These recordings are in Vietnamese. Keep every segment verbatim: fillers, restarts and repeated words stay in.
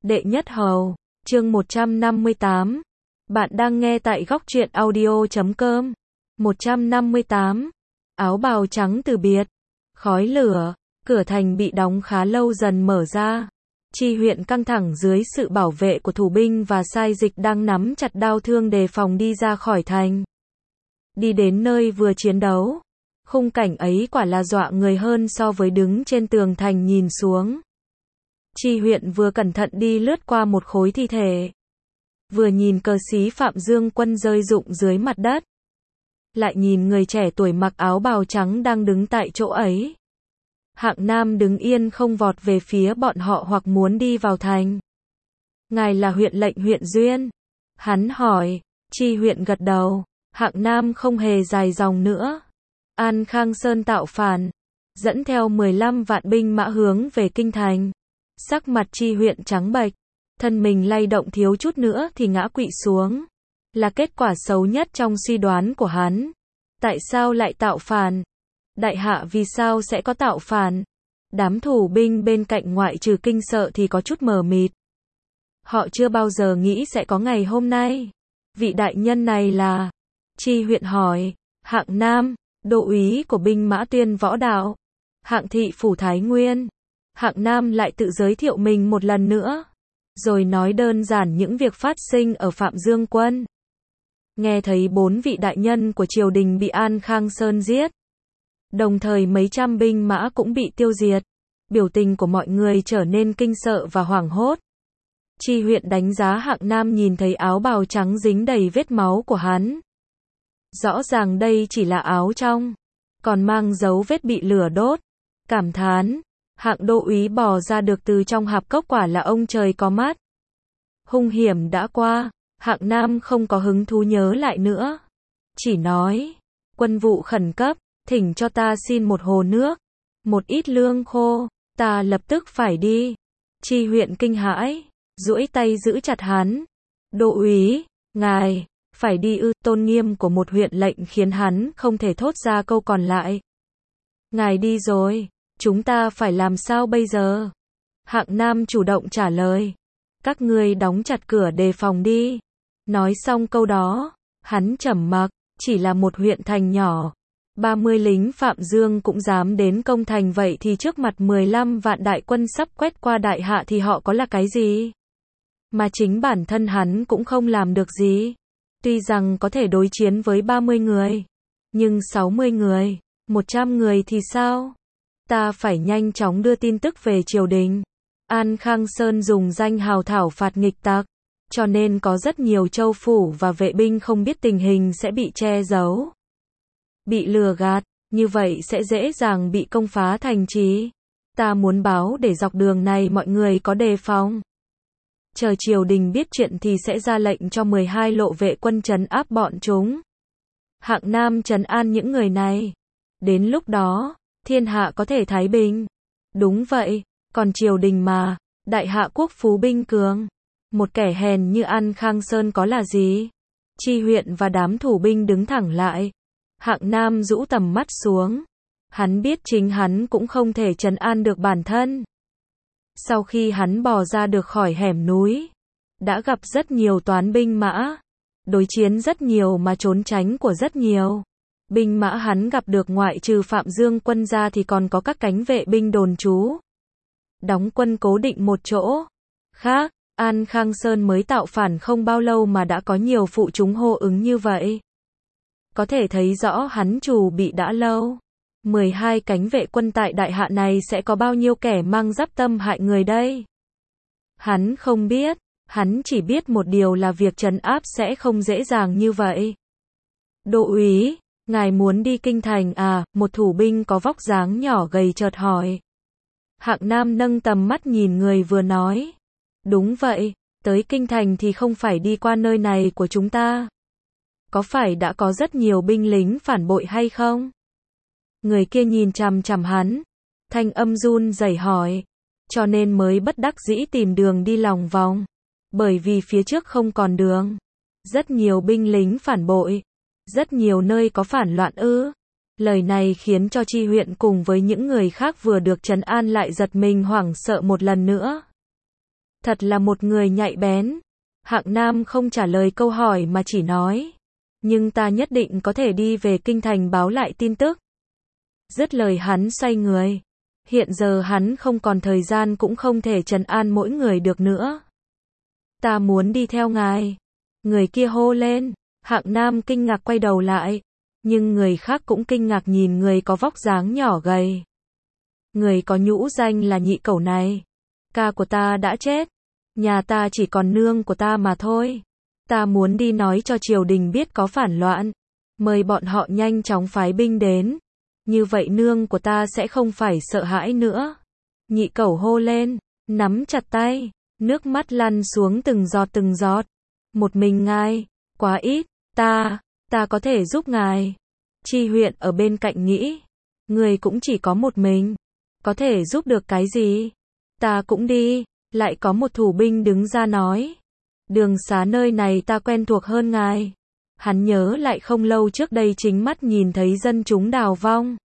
Đệ nhất hầu, chương một trăm năm mươi tám. Bạn đang nghe tại góc truyện audio chấm com. một trăm năm mươi tám. Áo bào trắng từ biệt. Khói lửa, cửa thành bị đóng khá lâu dần mở ra. Chi huyện căng thẳng dưới sự bảo vệ của thủ binh và sai dịch đang nắm chặt đao thương đề phòng đi ra khỏi thành. Đi đến nơi vừa chiến đấu. Khung cảnh ấy quả là dọa người hơn so với đứng trên tường thành nhìn xuống. Chi huyện vừa cẩn thận đi lướt qua một khối thi thể. Vừa nhìn cờ xí Phạm Dương Quân rơi rụng dưới mặt đất. Lại nhìn người trẻ tuổi mặc áo bào trắng đang đứng tại chỗ ấy. Hạng Nam đứng yên không vọt về phía bọn họ hoặc muốn đi vào thành. Ngài là huyện lệnh huyện Duyên. Hắn hỏi. Chi huyện gật đầu. Hạng Nam không hề dài dòng nữa. An Khang Sơn tạo phản. Dẫn theo mười lăm vạn binh mã hướng về kinh thành. Sắc mặt Chi huyện trắng bệch. Thân mình lay động thiếu chút nữa thì ngã quỵ xuống. Là kết quả xấu nhất trong suy đoán của hắn. Tại sao lại tạo phản? Đại hạ vì sao sẽ có tạo phản? Đám thủ binh bên cạnh ngoại trừ kinh sợ thì có chút mờ mịt. Họ chưa bao giờ nghĩ sẽ có ngày hôm nay. Vị đại nhân này là... Chi huyện hỏi. Hạng Nam, đô úy của binh mã Tuyên Võ Đạo. Hạng thị phủ Thái Nguyên. Hạng Nam lại tự giới thiệu mình một lần nữa. Rồi nói đơn giản những việc phát sinh ở Phạm Dương Quân. Nghe thấy bốn vị đại nhân của triều đình bị An Khang Sơn giết. Đồng thời mấy trăm binh mã cũng bị tiêu diệt. Biểu tình của mọi người trở nên kinh sợ và hoảng hốt. Chi huyện đánh giá Hạng Nam nhìn thấy áo bào trắng dính đầy vết máu của hắn. Rõ ràng đây chỉ là áo trong. Còn mang dấu vết bị lửa đốt. Cảm thán. Hạng đô úy bò ra được từ trong hạp cốc quả là ông trời có mắt. Hung hiểm đã qua. Hạng Nam không có hứng thú nhớ lại nữa. Chỉ nói. Quân vụ khẩn cấp. Thỉnh cho ta xin một hồ nước. Một ít lương khô. Ta lập tức phải đi. Chi huyện kinh hãi. Duỗi tay giữ chặt hắn. Đô úy. Ngài. Phải đi ư. Tôn nghiêm của một huyện lệnh khiến hắn không thể thốt ra câu còn lại. Ngài đi rồi. Chúng ta phải làm sao bây giờ? Hạng Nam chủ động trả lời. Các ngươi đóng chặt cửa đề phòng đi. Nói xong câu đó, hắn trầm mặc, chỉ là một huyện thành nhỏ. ba mươi lính Phạm Dương cũng dám đến công thành vậy thì trước mặt mười lăm vạn đại quân sắp quét qua đại hạ thì họ có là cái gì? Mà chính bản thân hắn cũng không làm được gì. Tuy rằng có thể đối chiến với ba mươi người, nhưng sáu mươi người, một trăm người thì sao? Ta phải nhanh chóng đưa tin tức về triều đình. An Khang Sơn dùng danh hào thảo phạt nghịch tặc, cho nên có rất nhiều châu phủ và vệ binh không biết tình hình sẽ bị che giấu. Bị lừa gạt, như vậy sẽ dễ dàng bị công phá thành trì. Ta muốn báo để dọc đường này mọi người có đề phòng. Chờ triều đình biết chuyện thì sẽ ra lệnh cho mười hai lộ vệ quân trấn áp bọn chúng. Hạng Nam trấn an những người này. Đến lúc đó, thiên hạ có thể thái bình. Đúng vậy, còn triều đình mà, đại hạ quốc phú binh cường. Một kẻ hèn như An Khang Sơn có là gì? Chi huyện và đám thủ binh đứng thẳng lại. Hạng Nam rũ tầm mắt xuống. Hắn biết chính hắn cũng không thể trấn an được bản thân. Sau khi hắn bò ra được khỏi hẻm núi, đã gặp rất nhiều toán binh mã. Đối chiến rất nhiều mà trốn tránh của rất nhiều. Binh mã hắn gặp được ngoại trừ Phạm Dương Quân ra thì còn có các cánh vệ binh đồn trú. Đóng quân cố định một chỗ. Khác, An Khang Sơn mới tạo phản không bao lâu mà đã có nhiều phụ chúng hô ứng như vậy. Có thể thấy rõ hắn chủ bị đã lâu. mười hai cánh vệ quân tại đại hạ này sẽ có bao nhiêu kẻ mang giáp tâm hại người đây? Hắn không biết, hắn chỉ biết một điều là việc trấn áp sẽ không dễ dàng như vậy. Đô úy, ngài muốn đi kinh thành à? Một thủ binh có vóc dáng nhỏ gầy chợt hỏi. Hạng Nam nâng tầm mắt nhìn người vừa nói. Đúng vậy, tới kinh thành thì không phải đi qua nơi này của chúng ta. Có phải đã có rất nhiều binh lính phản bội hay không? Người kia nhìn chằm chằm hắn. Thanh âm run rẩy hỏi. Cho nên mới bất đắc dĩ tìm đường đi lòng vòng. Bởi vì phía trước không còn đường. Rất nhiều binh lính phản bội. Rất nhiều nơi có phản loạn ư. Lời này khiến cho Chi huyện cùng với những người khác vừa được trấn an lại giật mình hoảng sợ một lần nữa. Thật là một người nhạy bén. Hạng Nam không trả lời câu hỏi mà chỉ nói. Nhưng ta nhất định có thể đi về kinh thành báo lại tin tức. Dứt lời hắn xoay người. Hiện giờ hắn không còn thời gian cũng không thể trấn an mỗi người được nữa. Ta muốn đi theo ngài. Người kia hô lên. Hạng Nam kinh ngạc quay đầu lại. Nhưng người khác cũng kinh ngạc nhìn người có vóc dáng nhỏ gầy. Người có nhũ danh là Nhị Cẩu này. Ca của ta đã chết. Nhà ta chỉ còn nương của ta mà thôi. Ta muốn đi nói cho triều đình biết có phản loạn. Mời bọn họ nhanh chóng phái binh đến. Như vậy nương của ta sẽ không phải sợ hãi nữa. Nhị Cẩu hô lên, nắm chặt tay, nước mắt lăn xuống từng giọt từng giọt. Một mình ngài, quá ít, ta, ta có thể giúp ngài. Chi huyện ở bên cạnh nghĩ, người cũng chỉ có một mình, có thể giúp được cái gì? Ta cũng đi, lại có một thủ binh đứng ra nói. Đường xá nơi này ta quen thuộc hơn ngài. Hắn nhớ lại không lâu trước đây chính mắt nhìn thấy dân chúng đào vong.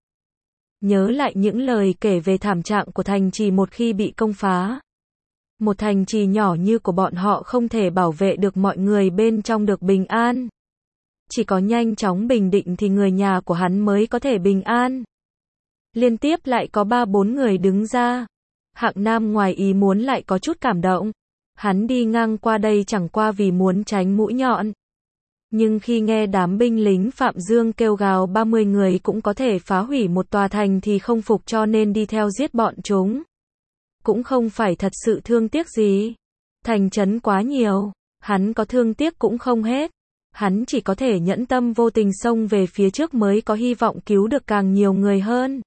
Nhớ lại những lời kể về thảm trạng của thành trì một khi bị công phá. Một thành trì nhỏ như của bọn họ không thể bảo vệ được mọi người bên trong được bình an. Chỉ có nhanh chóng bình định thì người nhà của hắn mới có thể bình an. Liên tiếp lại có ba bốn người đứng ra. Hạng Nam ngoài ý muốn lại có chút cảm động. Hắn đi ngang qua đây chẳng qua vì muốn tránh mũi nhọn. Nhưng khi nghe đám binh lính Phạm Dương kêu gào ba mươi người cũng có thể phá hủy một tòa thành thì không phục cho nên đi theo giết bọn chúng. Cũng không phải thật sự thương tiếc gì. Thành trấn quá nhiều, hắn có thương tiếc cũng không hết. Hắn chỉ có thể nhẫn tâm vô tình xông về phía trước mới có hy vọng cứu được càng nhiều người hơn.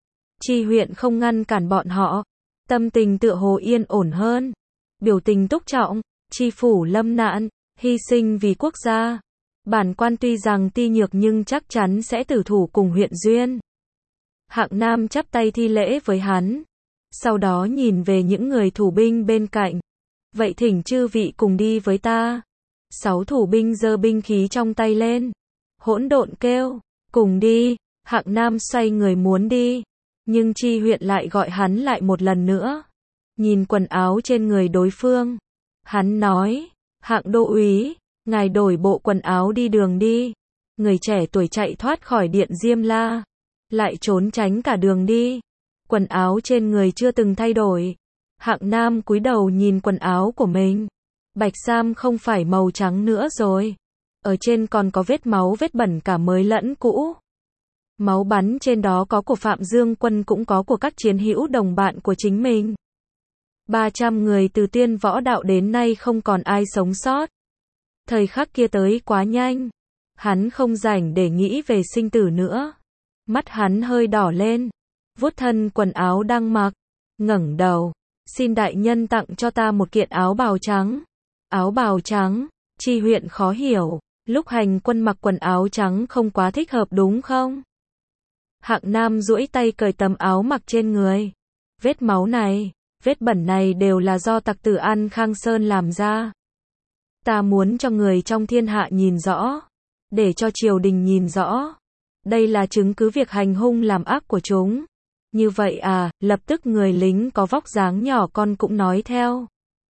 Chi huyện không ngăn cản bọn họ. Tâm tình tựa hồ yên ổn hơn. Biểu tình túc trọng, chi phủ lâm nạn, hy sinh vì quốc gia. Bản quan tuy rằng ti nhược nhưng chắc chắn sẽ tử thủ cùng huyện Duyên. Hạng Nam chắp tay thi lễ với hắn. Sau đó nhìn về những người thủ binh bên cạnh. Vậy thỉnh chư vị cùng đi với ta. Sáu thủ binh giơ binh khí trong tay lên. Hỗn độn kêu, cùng đi. Hạng Nam xoay người muốn đi. Nhưng chi huyện lại gọi hắn lại một lần nữa. Nhìn quần áo trên người đối phương. Hắn nói, Hạng đô úy, ngài đổi bộ quần áo đi đường đi. Người trẻ tuổi chạy thoát khỏi điện Diêm La. Lại trốn tránh cả đường đi. Quần áo trên người chưa từng thay đổi. Hạng Nam cúi đầu nhìn quần áo của mình. Bạch sam không phải màu trắng nữa rồi. Ở trên còn có vết máu vết bẩn cả mới lẫn cũ. Máu bắn trên đó có của Phạm Dương Quân cũng có của các chiến hữu đồng bạn của chính mình. ba trăm người từ tiên võ đạo đến nay không còn ai sống sót. Thời khắc kia tới quá nhanh. Hắn không rảnh để nghĩ về sinh tử nữa. Mắt hắn hơi đỏ lên. Vuốt thân quần áo đang mặc. Ngẩng đầu. Xin đại nhân tặng cho ta một kiện áo bào trắng. Áo bào trắng. Chi huyện khó hiểu. Lúc hành quân mặc quần áo trắng không quá thích hợp đúng không? Hạng Nam duỗi tay cởi tấm áo mặc trên người. Vết máu này, vết bẩn này đều là do tặc tử An Khang Sơn làm ra. Ta muốn cho người trong thiên hạ nhìn rõ. Để cho triều đình nhìn rõ. Đây là chứng cứ việc hành hung làm ác của chúng. Như vậy à, lập tức người lính có vóc dáng nhỏ con cũng nói theo.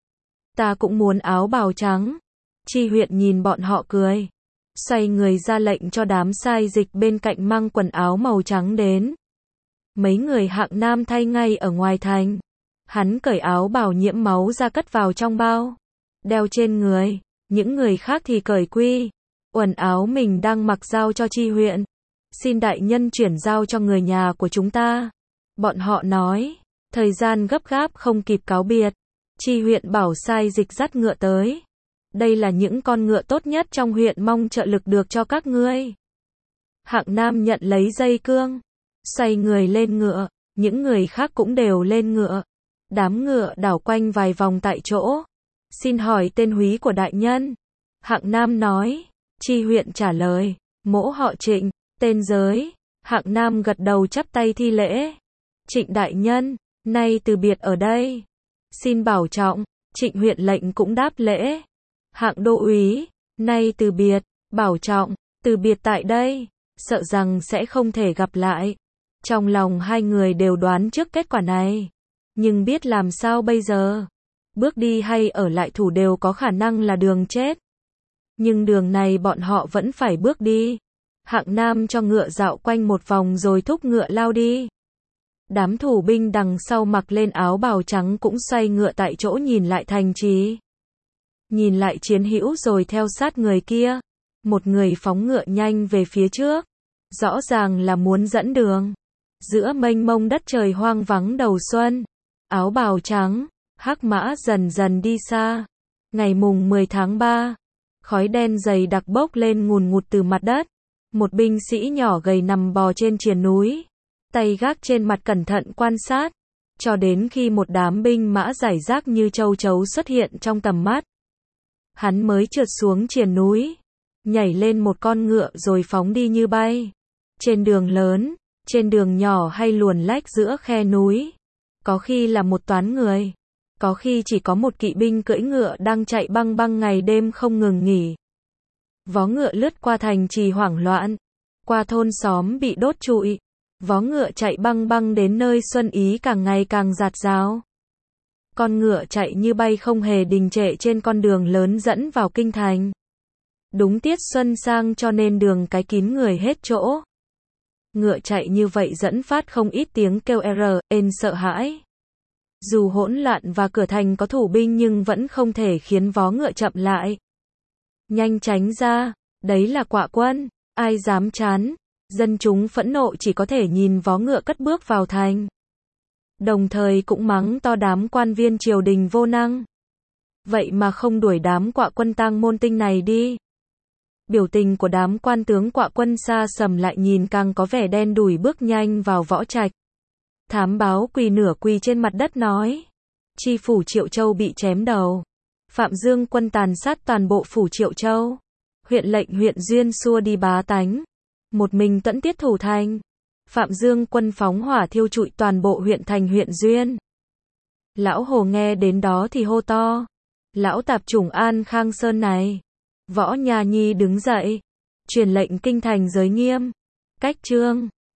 Ta cũng muốn áo bào trắng. Chi huyện nhìn bọn họ cười. Xoay người ra lệnh cho đám sai dịch bên cạnh mang quần áo màu trắng đến. Mấy người Hạng Nam thay ngay ở ngoài thành. Hắn cởi áo bào nhiễm máu ra cất vào trong bao. Đeo trên người. Những người khác thì cởi quy. Quần áo mình đang mặc giao cho chi huyện. Xin đại nhân chuyển giao cho người nhà của chúng ta. Bọn họ nói. Thời gian gấp gáp không kịp cáo biệt. Chi huyện bảo sai dịch dắt ngựa tới. Đây là những con ngựa tốt nhất trong huyện mong trợ lực được cho các ngươi. Hạng Nam nhận lấy dây cương. Xoay người lên ngựa. Những người khác cũng đều lên ngựa. Đám ngựa đảo quanh vài vòng tại chỗ. Xin hỏi tên húy của đại nhân. Hạng Nam nói. Chi huyện trả lời. Mỗ họ Trịnh. Tên giới. Hạng Nam gật đầu chắp tay thi lễ. Trịnh đại nhân. Nay từ biệt ở đây. Xin bảo trọng. Trịnh huyện lệnh cũng đáp lễ. Hạng đô úy. Nay từ biệt. Bảo trọng. Từ biệt tại đây. Sợ rằng sẽ không thể gặp lại. Trong lòng hai người đều đoán trước kết quả này. Nhưng biết làm sao bây giờ. bước đi hay ở lại thủ đều có khả năng là đường chết. Nhưng đường này bọn họ vẫn phải bước đi. Hạng Nam cho ngựa dạo quanh một vòng rồi thúc ngựa lao đi. Đám thủ binh đằng sau mặc lên áo bào trắng cũng xoay ngựa tại chỗ nhìn lại thành trì. Nhìn lại chiến hữu rồi theo sát người kia. Một người phóng ngựa nhanh về phía trước. Rõ ràng là muốn dẫn đường. Giữa mênh mông đất trời hoang vắng đầu xuân. Áo bào trắng, hắc mã dần dần đi xa. Ngày mùng mười tháng ba. Khói đen dày đặc bốc lên ngùn ngụt từ mặt đất. Một binh sĩ nhỏ gầy nằm bò trên triền núi. Tay gác trên mặt cẩn thận quan sát. Cho đến khi một đám binh mã rải rác như châu chấu xuất hiện trong tầm mắt. Hắn mới trượt xuống triền núi. Nhảy lên một con ngựa rồi phóng đi như bay. Trên đường lớn, trên đường nhỏ hay luồn lách giữa khe núi. Có khi là một toán người. Có khi chỉ có một kỵ binh cưỡi ngựa đang chạy băng băng ngày đêm không ngừng nghỉ. Vó ngựa lướt qua thành trì hoảng loạn. Qua thôn xóm bị đốt trụi. Vó ngựa chạy băng băng đến nơi xuân ý càng ngày càng rạt rào. Con ngựa chạy như bay không hề đình trệ trên con đường lớn dẫn vào kinh thành. Đúng tiết xuân sang cho nên đường cái kín người hết chỗ. Ngựa chạy như vậy dẫn phát không ít tiếng kêu r, ên sợ hãi. Dù hỗn loạn và cửa thành có thủ binh nhưng vẫn không thể khiến vó ngựa chậm lại. Nhanh tránh ra, đấy là Quạ Quân, ai dám chán. Dân chúng phẫn nộ chỉ có thể nhìn vó ngựa cất bước vào thành. Đồng thời cũng mắng to đám quan viên triều đình vô năng. Vậy mà không đuổi đám Quạ Quân tang môn tinh này đi. Biểu tình của đám quan tướng Quạ Quân xa sầm lại nhìn càng có vẻ đen đủi bước nhanh vào võ trạch. Thám báo quỳ nửa quỳ trên mặt đất nói. Chi phủ Triệu Châu bị chém đầu. Phạm Dương quân tàn sát toàn bộ phủ Triệu Châu. Huyện lệnh huyện Duyên xua đi bá tánh. Một mình Tuẫn Tiết thủ thành. Phạm Dương quân phóng hỏa thiêu trụi toàn bộ huyện thành huyện Duyên. Lão Hồ nghe đến đó thì hô to. Lão tạp chủng An Khang Sơn này. Võ Nhà Nhi đứng dậy. Truyền lệnh kinh thành giới nghiêm. Cách trương.